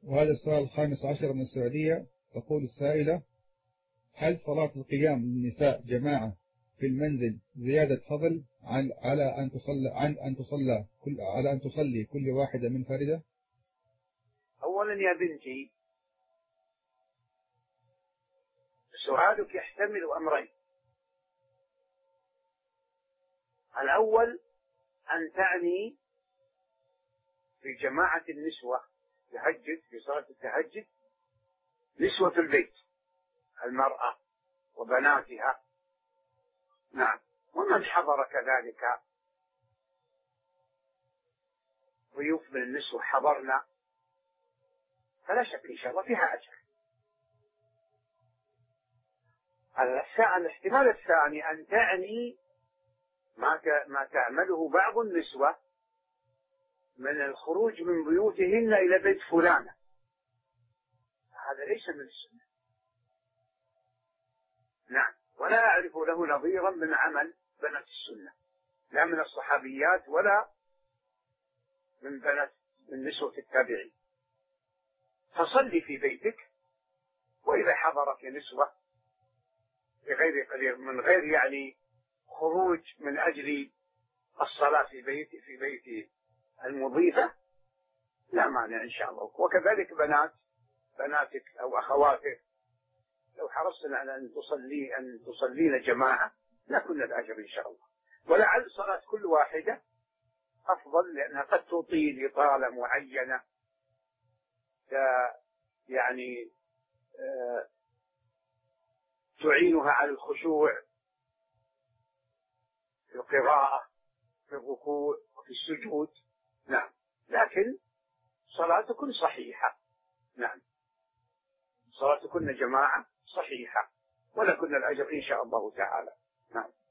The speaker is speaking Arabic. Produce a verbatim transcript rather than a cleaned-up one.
وهذا السؤال الخامس عشر من السعودية. تقول السائلة: هل صلاة القيام للنساء جماعة في المنزل زيادة فضل عن على أن تصلى عن أن تصلى كل على أن تصلي كل واحدة منفردة؟ أولا يا بنتي، سؤالك يحتمل أمرين. الأول أن تعني في جماعة النسوة تهجد في صلاة التهجد نسوة البيت، المرأة وبناتها، نعم، ومن حضر كذلك ضيوف من النسوة حضرنا، فلا شك إن شاء الله فيها أجر. الاحتمال الثاني أن تعني ما ما تعمله بعض النسوة من الخروج من بيوتهن إلى بيت فلانة، هذا ليس من السنة، نعم، ولا أعرف له نظيرا من عمل بنات السنة، لا من الصحابيات ولا من بنات من نسوة التابعين. فصلي في بيتك، وإذا حضرك نسوة بغير من غير يعني خروج من أجل الصلاة في بيت في بيت المضيفة، لا مانع إن شاء الله. وكذلك بنات بناتك أو أخواتك لو حرصنا على أن تصلي أن تصلين جماعة لكن الأجر إن شاء الله. ولعل صلاة كل واحدة أفضل، لأنها قد تطيل إطالة معينة يعني تعينها على الخشوع في القراءة في الركوع وفي السجود، نعم، لكن صلاتكن صحيحة، نعم، صلاتكن جماعة صحيحة ولكن الأجر إن شاء الله تعالى، نعم.